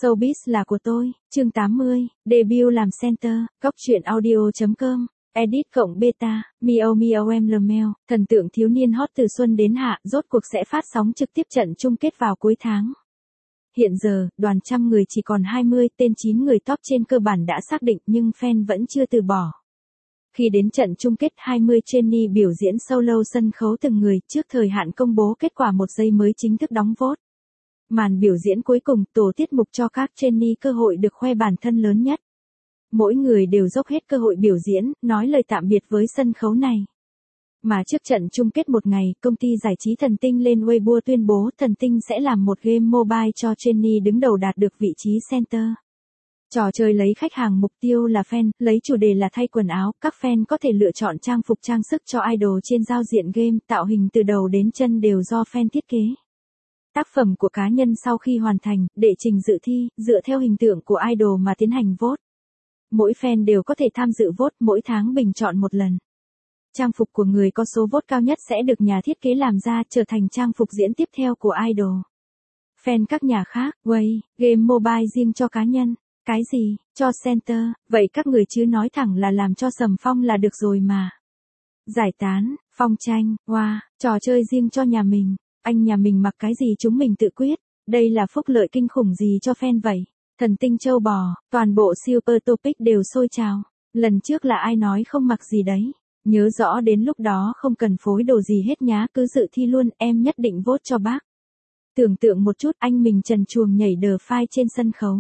Showbiz là của tôi, chương 80, debut làm center, góc truyện audio.com, edit cộng beta, Mio Mio em Lemel, thần tượng thiếu niên hot từ xuân đến hạ, rốt cuộc sẽ phát sóng trực tiếp trận chung kết vào cuối tháng. Hiện giờ, đoàn trăm người chỉ còn 20, tên 9 người top trên cơ bản đã xác định nhưng fan vẫn chưa từ bỏ. Khi đến trận chung kết 20 Jennie biểu diễn solo sân khấu từng người trước thời hạn công bố kết quả 1 giây mới chính thức đóng vote. Màn biểu diễn cuối cùng tổ tiết mục cho các Jennie cơ hội được khoe bản thân lớn nhất. Mỗi người đều dốc hết cơ hội biểu diễn, nói lời tạm biệt với sân khấu này. Mà trước trận chung kết một ngày, công ty giải trí Thần Tinh lên Weibo tuyên bố Thần Tinh sẽ làm một game mobile cho Jennie đứng đầu đạt được vị trí center. Trò chơi lấy khách hàng mục tiêu là fan, lấy chủ đề là thay quần áo, các fan có thể lựa chọn trang phục trang sức cho idol trên giao diện game, tạo hình từ đầu đến chân đều do fan thiết kế. Tác phẩm của cá nhân sau khi hoàn thành, đệ trình dự thi, dựa theo hình tượng của idol mà tiến hành vote. Mỗi fan đều có thể tham dự vote, mỗi tháng bình chọn một lần. Trang phục của người có số vote cao nhất sẽ được nhà thiết kế làm ra trở thành trang phục diễn tiếp theo của idol. Fan các nhà khác, game mobile riêng cho cá nhân. Cái gì, cho center, vậy các người chứ nói thẳng là làm cho Sầm Phong là được rồi mà. Giải tán, phong tranh, trò chơi riêng cho nhà mình, anh nhà mình mặc cái gì chúng mình tự quyết, đây là phúc lợi kinh khủng gì cho fan vậy. Thần Tinh châu bò, toàn bộ Super Topic đều sôi trào, lần trước là ai nói không mặc gì đấy, nhớ rõ đến lúc đó không cần phối đồ gì hết nhá, cứ dự thi luôn, em nhất định vote cho bác. Tưởng tượng một chút anh mình trần truồng nhảy đờ phai trên sân khấu.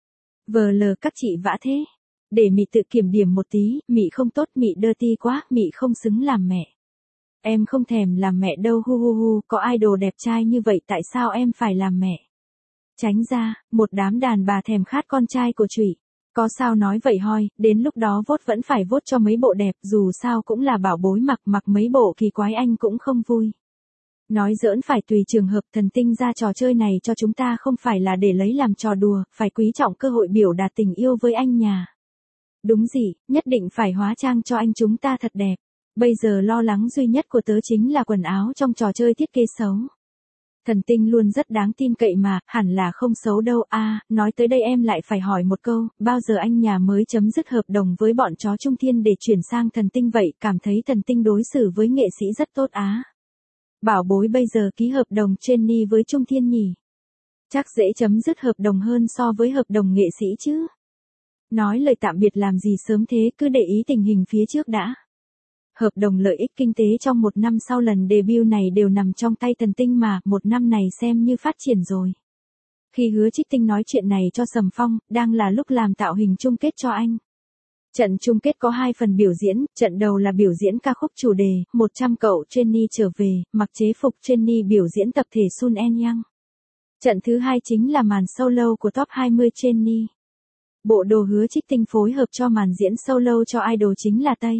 VL các chị vã thế. Để Mị tự kiểm điểm một tí, Mị không tốt, Mị dirty quá, Mị không xứng làm mẹ. Em không thèm làm mẹ đâu hu, có idol đẹp trai như vậy tại sao em phải làm mẹ? Tránh ra, một đám đàn bà thèm khát con trai của Trụy. Có sao nói vậy hoi, đến lúc đó vote vẫn phải vote cho mấy bộ đẹp, dù sao cũng là bảo bối mặc mấy bộ kỳ quái anh cũng không vui. Nói giỡn phải tùy trường hợp, Thần Tinh ra trò chơi này cho chúng ta không phải là để lấy làm trò đùa, phải quý trọng cơ hội biểu đạt tình yêu với anh nhà. Đúng gì, nhất định phải hóa trang cho anh chúng ta thật đẹp. Bây giờ lo lắng duy nhất của tớ chính là quần áo trong trò chơi thiết kế xấu. Thần Tinh luôn rất đáng tin cậy mà, hẳn là không xấu đâu. Nói tới đây em lại phải hỏi một câu, bao giờ anh nhà mới chấm dứt hợp đồng với bọn chó Trung Thiên để chuyển sang Thần Tinh vậy, cảm thấy Thần Tinh đối xử với nghệ sĩ rất tốt á. Bảo bối bây giờ ký hợp đồng Jennie với Trung Thiên nhỉ? Chắc dễ chấm dứt hợp đồng hơn so với hợp đồng nghệ sĩ chứ. Nói lời tạm biệt làm gì sớm thế, cứ để ý tình hình phía trước đã. Hợp đồng lợi ích kinh tế trong 1 năm sau lần debut này đều nằm trong tay Thần Tinh mà, 1 năm này xem như phát triển rồi. Khi Hứa Trích Tinh nói chuyện này cho Sầm Phong, đang là lúc làm tạo hình chung kết cho anh. Trận chung kết có 2 phần biểu diễn, trận đầu là biểu diễn ca khúc chủ đề, 100 cậu Jennie trở về, mặc chế phục Jennie biểu diễn tập thể Sun En Yang. Trận thứ 2 chính là màn solo của top 20 Jennie. Bộ đồ Hứa Trích Tinh phối hợp cho màn diễn solo cho idol chính là Tây.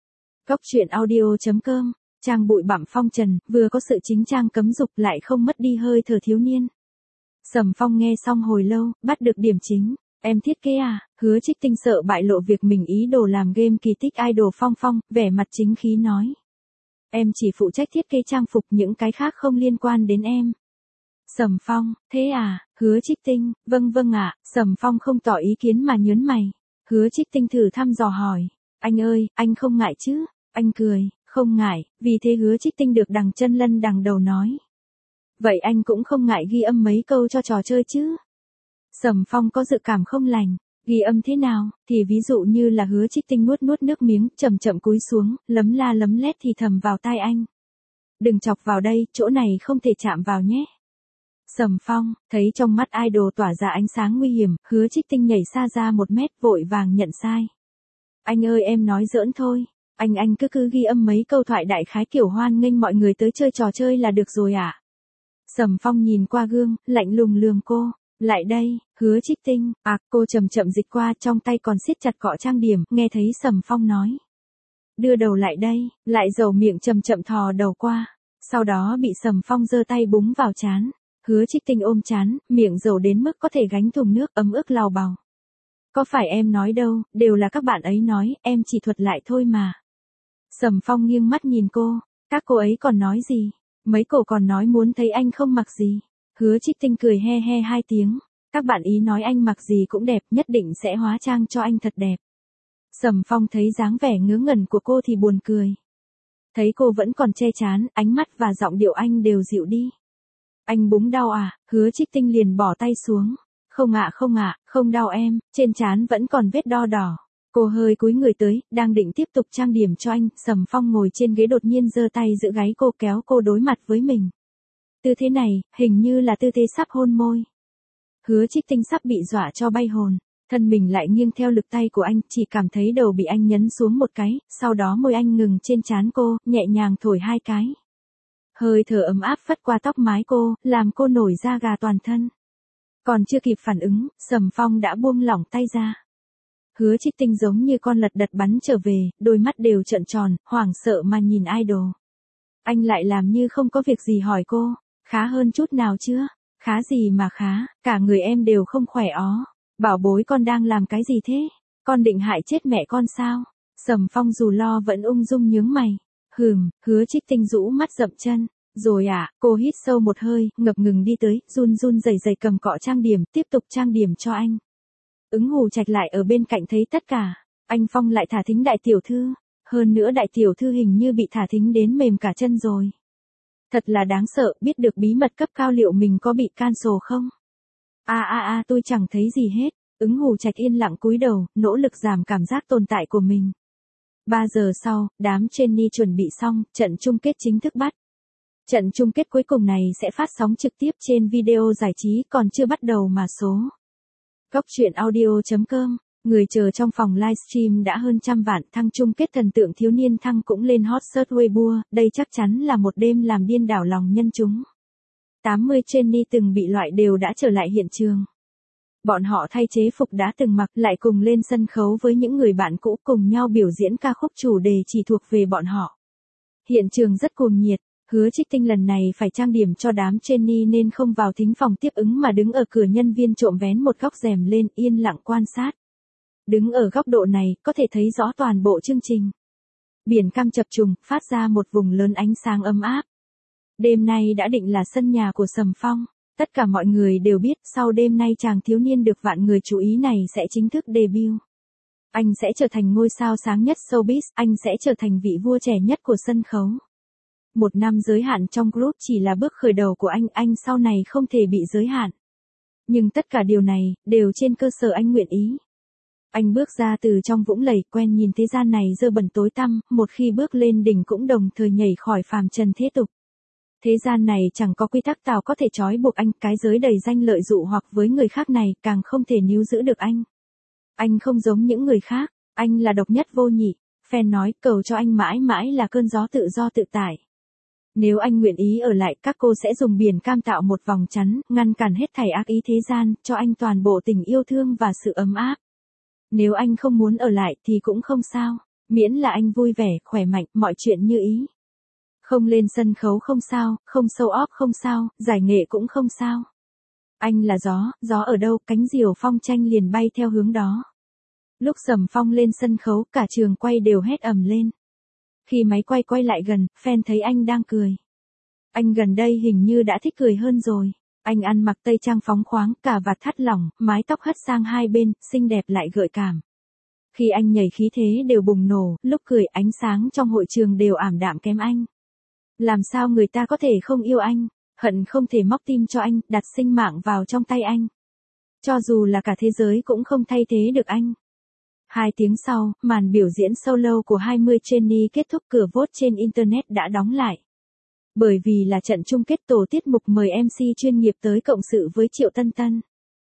Góc truyện audio.com, trang bụi bặm phong trần, vừa có sự chính trang cấm dục lại không mất đi hơi thở thiếu niên. Sầm Phong nghe xong hồi lâu, bắt được điểm chính. Em thiết kế à? Hứa Trích Tinh sợ bại lộ việc mình ý đồ làm game kỳ tích idol Phong, vẻ mặt chính khí nói. Em chỉ phụ trách thiết kế trang phục, những cái khác không liên quan đến em. Sầm Phong, thế à? Hứa Trích Tinh, vâng ạ. Sầm Phong không tỏ ý kiến mà nhớn mày. Hứa Trích Tinh thử thăm dò hỏi. Anh ơi, anh không ngại chứ? Anh cười, không ngại, vì thế Hứa Trích Tinh được đằng chân lân đằng đầu nói. Vậy anh cũng không ngại ghi âm mấy câu cho trò chơi chứ? Sầm Phong có dự cảm không lành, ghi âm thế nào, thì ví dụ như là Hứa Trích Tinh nuốt nước miếng, chậm cúi xuống, lấm la lấm lét thì thầm vào tai anh. Đừng chọc vào đây, chỗ này không thể chạm vào nhé. Sầm Phong, thấy trong mắt idol tỏa ra ánh sáng nguy hiểm, Hứa Trích Tinh nhảy xa ra 1 mét vội vàng nhận sai. Anh ơi em nói giỡn thôi, anh cứ ghi âm mấy câu thoại đại khái kiểu hoan nghênh mọi người tới chơi trò chơi là được rồi ạ. Sầm Phong nhìn qua gương, lạnh lùng lườm cô. Lại đây, Hứa Trích Tinh, cô chậm dịch qua, trong tay còn siết chặt cọ trang điểm, nghe thấy Sầm Phong nói. Đưa đầu lại đây, lại dầu miệng chậm thò đầu qua, sau đó bị Sầm Phong giơ tay búng vào trán. Hứa Trích Tinh ôm trán, miệng dầu đến mức có thể gánh thùng nước ấm ức lào bào. Có phải em nói đâu, đều là các bạn ấy nói, em chỉ thuật lại thôi mà. Sầm Phong nghiêng mắt nhìn cô, các cô ấy còn nói gì? Mấy cô còn nói muốn thấy anh không mặc gì. Hứa Trích Tinh cười he 2 tiếng. Các bạn ý nói anh mặc gì cũng đẹp, nhất định sẽ hóa trang cho anh thật đẹp. Sầm Phong thấy dáng vẻ ngớ ngẩn của cô thì buồn cười. Thấy cô vẫn còn che chán, ánh mắt và giọng điệu anh đều dịu đi. Anh búng đau à? Hứa Trích Tinh liền bỏ tay xuống. Không ạ, không đau em, trên trán vẫn còn vết đo đỏ. Cô hơi cúi người tới, đang định tiếp tục trang điểm cho anh, Sầm Phong ngồi trên ghế đột nhiên giơ tay giữ gáy cô, kéo cô đối mặt với mình. Tư thế này, hình như là tư thế sắp hôn môi. Hứa Trích Tinh sắp bị dọa cho bay hồn, thân mình lại nghiêng theo lực tay của anh, chỉ cảm thấy đầu bị anh nhấn xuống một cái, sau đó môi anh ngừng trên trán cô, nhẹ nhàng thổi 2 cái. Hơi thở ấm áp phất qua tóc mái cô, làm cô nổi da gà toàn thân. Còn chưa kịp phản ứng, Sầm Phong đã buông lỏng tay ra. Hứa Trích Tinh giống như con lật đật bắn trở về, đôi mắt đều trợn tròn, hoảng sợ mà nhìn idol. Anh lại làm như không có việc gì hỏi cô, khá hơn chút nào chưa? Khá gì mà khá, cả người em đều không khỏe ó. Bảo bối con đang làm cái gì thế? Con định hại chết mẹ con sao? Sầm Phong dù lo vẫn ung dung nhướng mày. Hứa Trích Tinh rũ mắt dậm chân. Rồi à, cô hít sâu một hơi, ngập ngừng đi tới, run run rẩy rẩy cầm cọ trang điểm, tiếp tục trang điểm cho anh. Ứng Hù Trạch lại ở bên cạnh thấy tất cả. Anh Phong lại thả thính đại tiểu thư. Hơn nữa đại tiểu thư hình như bị thả thính đến mềm cả chân rồi. Thật là đáng sợ, biết được bí mật cấp cao liệu mình có bị cancel không? Tôi chẳng thấy gì hết. Ứng Hù Trạch yên lặng cúi đầu, nỗ lực giảm cảm giác tồn tại của mình. 3 giờ sau, đám trainee chuẩn bị xong, trận chung kết chính thức bắt. Trận chung kết cuối cùng này sẽ phát sóng trực tiếp trên video giải trí, còn chưa bắt đầu mà số. Góc truyện audio.com, người chờ trong phòng livestream đã hơn 100 vạn, thăng chung kết thần tượng thiếu niên thăng cũng lên hot search Weibo, đây chắc chắn là một đêm làm điên đảo lòng nhân chúng. 80 trainee từng bị loại đều đã trở lại hiện trường. Bọn họ thay chế phục đã từng mặc, lại cùng lên sân khấu với những người bạn cũ, cùng nhau biểu diễn ca khúc chủ đề chỉ thuộc về bọn họ. Hiện trường rất cuồng nhiệt. Hứa Trích Tinh lần này phải trang điểm cho đám trainee nên không vào thính phòng tiếp ứng mà đứng ở cửa, nhân viên trộm vén một góc rèm lên, yên lặng quan sát. Đứng ở góc độ này, có thể thấy rõ toàn bộ chương trình. Biển cam chập trùng, phát ra một vùng lớn ánh sáng ấm áp. Đêm nay đã định là sân nhà của Sầm Phong. Tất cả mọi người đều biết, sau đêm nay chàng thiếu niên được vạn người chú ý này sẽ chính thức debut. Anh sẽ trở thành ngôi sao sáng nhất showbiz, anh sẽ trở thành vị vua trẻ nhất của sân khấu. 1 năm giới hạn trong group chỉ là bước khởi đầu của anh sau này không thể bị giới hạn. Nhưng tất cả điều này, đều trên cơ sở anh nguyện ý. Anh bước ra từ trong vũng lầy, quen nhìn thế gian này dơ bẩn tối tăm, một khi bước lên đỉnh cũng đồng thời nhảy khỏi phàm trần thế tục. Thế gian này chẳng có quy tắc nào có thể trói buộc anh, cái giới đầy danh lợi dụ hoặc với người khác này càng không thể níu giữ được anh. Anh không giống những người khác, anh là độc nhất vô nhị. Fan nói cầu cho anh mãi mãi là cơn gió tự do tự tại. Nếu anh nguyện ý ở lại, các cô sẽ dùng biển cam tạo một vòng chắn, ngăn cản hết thảy ác ý thế gian, cho anh toàn bộ tình yêu thương và sự ấm áp. Nếu anh không muốn ở lại thì cũng không sao, miễn là anh vui vẻ, khỏe mạnh, mọi chuyện như ý. Không lên sân khấu không sao, không show off không sao, giải nghệ cũng không sao. Anh là gió ở đâu, cánh diều phong tranh liền bay theo hướng đó. Lúc Sầm Phong lên sân khấu, cả trường quay đều hét ầm lên. Khi máy quay lại gần, fan thấy anh đang cười. Anh gần đây hình như đã thích cười hơn rồi. Anh ăn mặc tây trang phóng khoáng, cà vạt thắt lỏng, mái tóc hất sang hai bên, xinh đẹp lại gợi cảm. Khi anh nhảy khí thế đều bùng nổ, lúc cười ánh sáng trong hội trường đều ảm đạm kém anh. Làm sao người ta có thể không yêu anh, hận không thể móc tim cho anh, đặt sinh mạng vào trong tay anh. Cho dù là cả thế giới cũng không thay thế được anh. 2 tiếng sau, màn biểu diễn solo của 20 trainee kết thúc, cửa vote trên Internet đã đóng lại. Bởi vì là trận chung kết, tổ tiết mục mời MC chuyên nghiệp tới cộng sự với Triệu Tân Tân.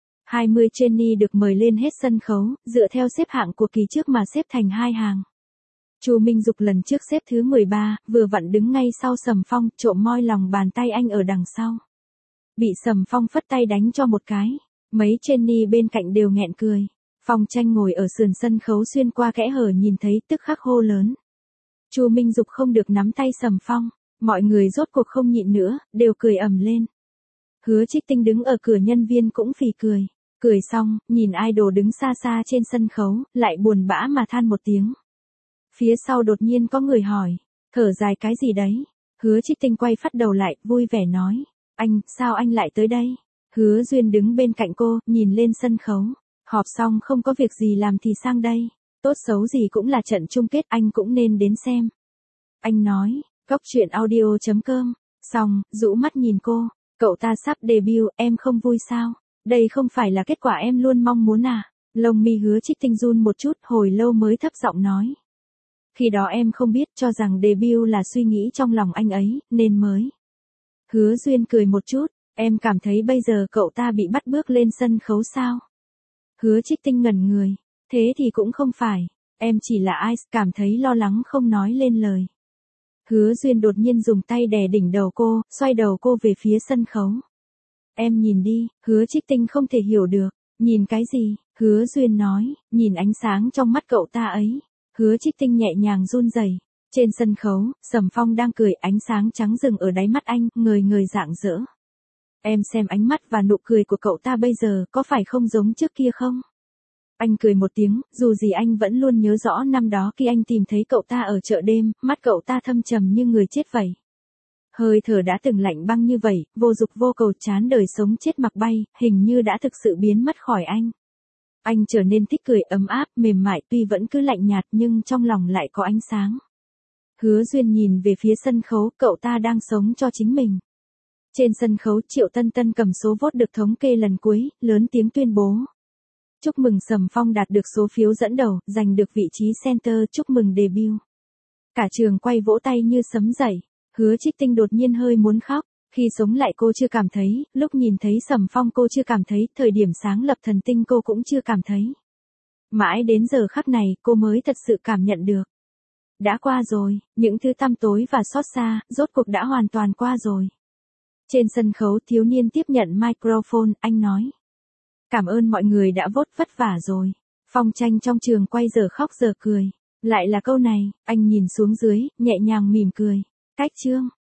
20 trainee được mời lên hết sân khấu, dựa theo xếp hạng của kỳ trước mà xếp thành 2 hàng. Chu Minh Dục lần trước xếp thứ 13, vừa vặn đứng ngay sau Sầm Phong, trộm moi lòng bàn tay anh ở đằng sau. Bị Sầm Phong phất tay đánh cho một cái, mấy trainee bên cạnh đều nghẹn cười. Phong Tranh ngồi ở sườn sân khấu xuyên qua kẽ hở nhìn thấy, tức khắc hô lớn. Chu Minh Dục không được nắm tay Sầm Phong, mọi người rốt cuộc không nhịn nữa, đều cười ầm lên. Hứa Trích Tinh đứng ở cửa, nhân viên cũng phì cười. Cười xong, nhìn idol đứng xa xa trên sân khấu, lại buồn bã mà than một tiếng. Phía sau đột nhiên có người hỏi, thở dài cái gì đấy? Hứa Trích Tinh quay phắt đầu lại, vui vẻ nói, sao anh lại tới đây? Hứa Duyên đứng bên cạnh cô, nhìn lên sân khấu. Họp xong không có việc gì làm thì sang đây. Tốt xấu gì cũng là trận chung kết, anh cũng nên đến xem. Anh nói, Cốc truyện audio.com. Xong, rũ mắt nhìn cô. Cậu ta sắp debut, em không vui sao? Đây không phải là kết quả em luôn mong muốn à? Lông mi Hứa Trích Tinh run một chút, hồi lâu mới thấp giọng nói. Khi đó em không biết, cho rằng debut là suy nghĩ trong lòng anh ấy, nên mới. Hứa Duyên cười một chút, em cảm thấy bây giờ cậu ta bị bắt bước lên sân khấu sao? Hứa Trích Tinh ngẩn người, thế thì cũng không phải, em chỉ là Ice, cảm thấy lo lắng không nói lên lời. Hứa Duyên đột nhiên dùng tay đè đỉnh đầu cô, xoay đầu cô về phía sân khấu. Em nhìn đi, Hứa Trích Tinh không thể hiểu được, nhìn cái gì? Hứa Duyên nói, nhìn ánh sáng trong mắt cậu ta ấy. Hứa Trích Tinh nhẹ nhàng run rẩy. Trên sân khấu, Sầm Phong đang cười, ánh sáng trắng rừng ở đáy mắt anh, người người rạng rỡ. Em xem ánh mắt và nụ cười của cậu ta bây giờ có phải không giống trước kia không? Anh cười một tiếng, dù gì anh vẫn luôn nhớ rõ năm đó khi anh tìm thấy cậu ta ở chợ đêm, mắt cậu ta thâm trầm như người chết vậy. Hơi thở đã từng lạnh băng như vậy, vô dục vô cầu, chán đời sống chết mặc bay, hình như đã thực sự biến mất khỏi anh. Anh trở nên thích cười, ấm áp, mềm mại, tuy vẫn cứ lạnh nhạt nhưng trong lòng lại có ánh sáng. Hứa Duyên nhìn về phía sân khấu, cậu ta đang sống cho chính mình. Trên sân khấu, Triệu Tân Tân cầm số vote được thống kê lần cuối, lớn tiếng tuyên bố. Chúc mừng Sầm Phong đạt được số phiếu dẫn đầu, giành được vị trí center, chúc mừng debut. Cả trường quay vỗ tay như sấm dậy. Hứa Trích Tinh đột nhiên hơi muốn khóc. Khi sống lại cô chưa cảm thấy, lúc nhìn thấy Sầm Phong cô chưa cảm thấy, thời điểm sáng lập thần tinh cô cũng chưa cảm thấy. Mãi đến giờ khắc này, cô mới thật sự cảm nhận được. Đã qua rồi, những thứ tăm tối và xót xa, rốt cuộc đã hoàn toàn qua rồi. Trên sân khấu, thiếu niên tiếp nhận microphone, anh nói. Cảm ơn mọi người đã vote, vất vả rồi. Phong tranh trong trường quay giờ khóc giờ cười. Lại là câu này, anh nhìn xuống dưới, nhẹ nhàng mỉm cười. Cách chương.